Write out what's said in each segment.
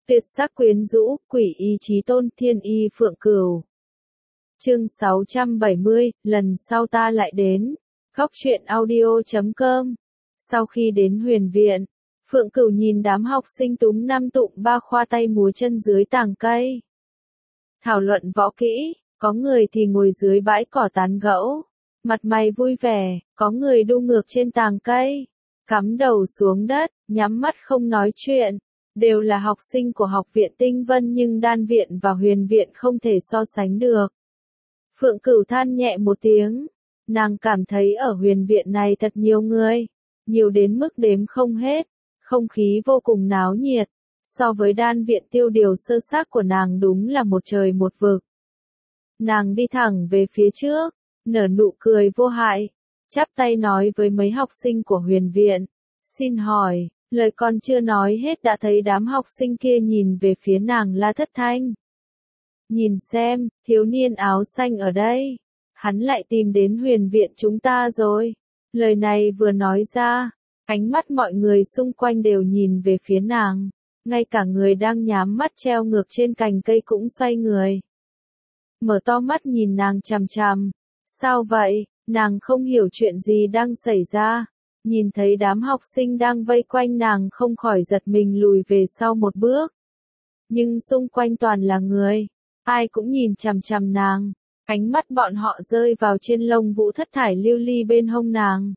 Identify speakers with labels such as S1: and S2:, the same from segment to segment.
S1: Tuyệt sắc quyến rũ, quỷ ý chí tôn, thiên y phượng cửu. Chương 670, lần sau ta lại đến. Góc truyện audio.com. Sau khi đến huyền viện, Phượng Cửu nhìn đám học sinh túm năm tụm ba khoa tay múa chân dưới tàng cây. Thảo luận võ kỹ, có người thì ngồi dưới bãi cỏ tán gẫu, mặt mày vui vẻ, có người đu ngược trên tàng cây, cắm đầu xuống đất, nhắm mắt không nói chuyện. Đều là học sinh của học viện Tinh Vân nhưng đan viện và huyền viện không thể so sánh được. Phượng Cửu than nhẹ một tiếng, nàng cảm thấy ở huyền viện này thật nhiều người, nhiều đến mức đếm không hết, không khí vô cùng náo nhiệt, so với đan viện tiêu điều sơ xác của nàng đúng là một trời một vực. Nàng đi thẳng về phía trước, nở nụ cười vô hại, chắp tay nói với mấy học sinh của huyền viện, xin hỏi. Lời còn chưa nói hết đã thấy đám học sinh kia nhìn về phía nàng La Thất Thanh. Nhìn xem, thiếu niên áo xanh ở đây. Hắn lại tìm đến huyền viện chúng ta rồi. Lời này vừa nói ra, ánh mắt mọi người xung quanh đều nhìn về phía nàng. Ngay cả người đang nhắm mắt treo ngược trên cành cây cũng xoay người. Mở to mắt nhìn nàng chằm chằm. Sao vậy? Nàng không hiểu chuyện gì đang xảy ra. Nhìn thấy đám học sinh đang vây quanh nàng không khỏi giật mình lùi về sau một bước. Nhưng xung quanh toàn là người, ai cũng nhìn chằm chằm nàng, ánh mắt bọn họ rơi vào trên lông vũ thất thải lưu ly bên hông nàng.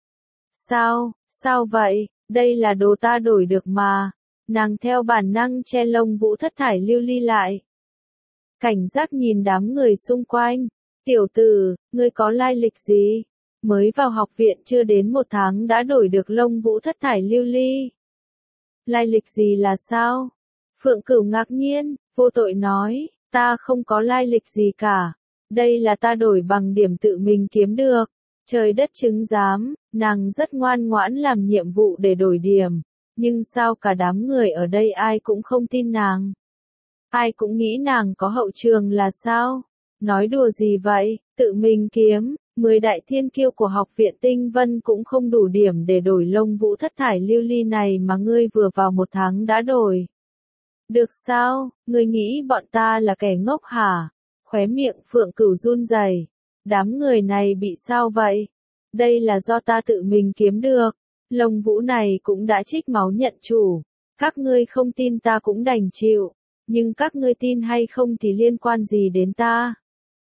S1: Sao vậy, đây là đồ ta đổi được mà, nàng theo bản năng che lông vũ thất thải lưu ly lại. Cảnh giác nhìn đám người xung quanh, tiểu tử, ngươi có lai lịch gì? Mới vào học viện chưa đến một tháng đã đổi được lông vũ thất thải lưu ly. Lai lịch gì là sao? Phượng Cửu ngạc nhiên, vô tội nói, ta không có lai lịch gì cả. Đây là ta đổi bằng điểm tự mình kiếm được. Trời đất chứng giám, nàng rất ngoan ngoãn làm nhiệm vụ để đổi điểm. Nhưng sao cả đám người ở đây ai cũng không tin nàng? Ai cũng nghĩ nàng có hậu trường là sao? Nói đùa gì vậy, tự mình kiếm. 10 đại thiên kiêu của học viện Tinh Vân cũng không đủ điểm để đổi lông vũ thất thải lưu ly này mà ngươi vừa vào một tháng đã đổi. Được sao, ngươi nghĩ bọn ta là kẻ ngốc hả? Khóe miệng Phượng Cửu run rẩy. Đám người này bị sao vậy? Đây là do ta tự mình kiếm được. Lông vũ này cũng đã trích máu nhận chủ. Các ngươi không tin ta cũng đành chịu. Nhưng các ngươi tin hay không thì liên quan gì đến ta?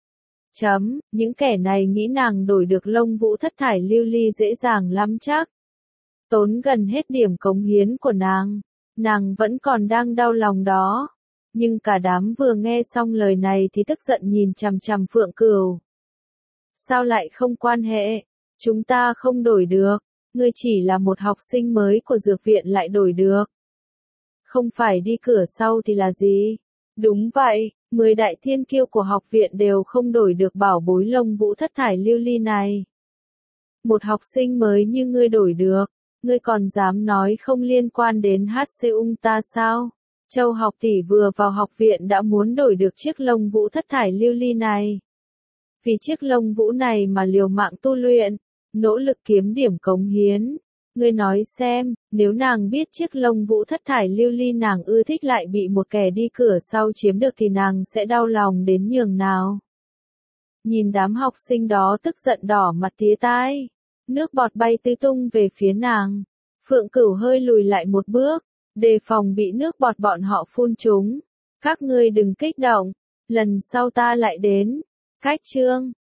S1: Những kẻ này nghĩ nàng đổi được lông vũ thất thải lưu ly dễ dàng lắm chắc. Tốn gần hết điểm cống hiến của nàng vẫn còn đang đau lòng đó. Nhưng cả đám vừa nghe xong lời này thì tức giận nhìn chằm chằm Phượng Cửu. Sao lại không quan hệ? Chúng ta không đổi được, ngươi chỉ là một học sinh mới của dược viện lại đổi được. Không phải đi cửa sau thì là gì? Đúng vậy. 10 đại thiên kiêu của học viện đều không đổi được bảo bối lông vũ thất thải lưu ly này. Một học sinh mới như ngươi đổi được, ngươi còn dám nói không liên quan đến HC ta sao? Châu học tỷ vừa vào học viện đã muốn đổi được chiếc lông vũ thất thải lưu ly này. Vì chiếc lông vũ này mà liều mạng tu luyện, nỗ lực kiếm điểm cống hiến. Ngươi nói xem, nếu nàng biết chiếc lông vũ thất thải lưu ly nàng ưa thích lại bị một kẻ đi cửa sau chiếm được thì nàng sẽ đau lòng đến nhường nào. Nhìn đám học sinh đó tức giận đỏ mặt tía tai, nước bọt bay tứ tung về phía nàng. Phượng Cửu hơi lùi lại một bước, đề phòng bị nước bọt bọn họ phun trúng. Các ngươi đừng kích động, lần sau ta lại đến. Cách chương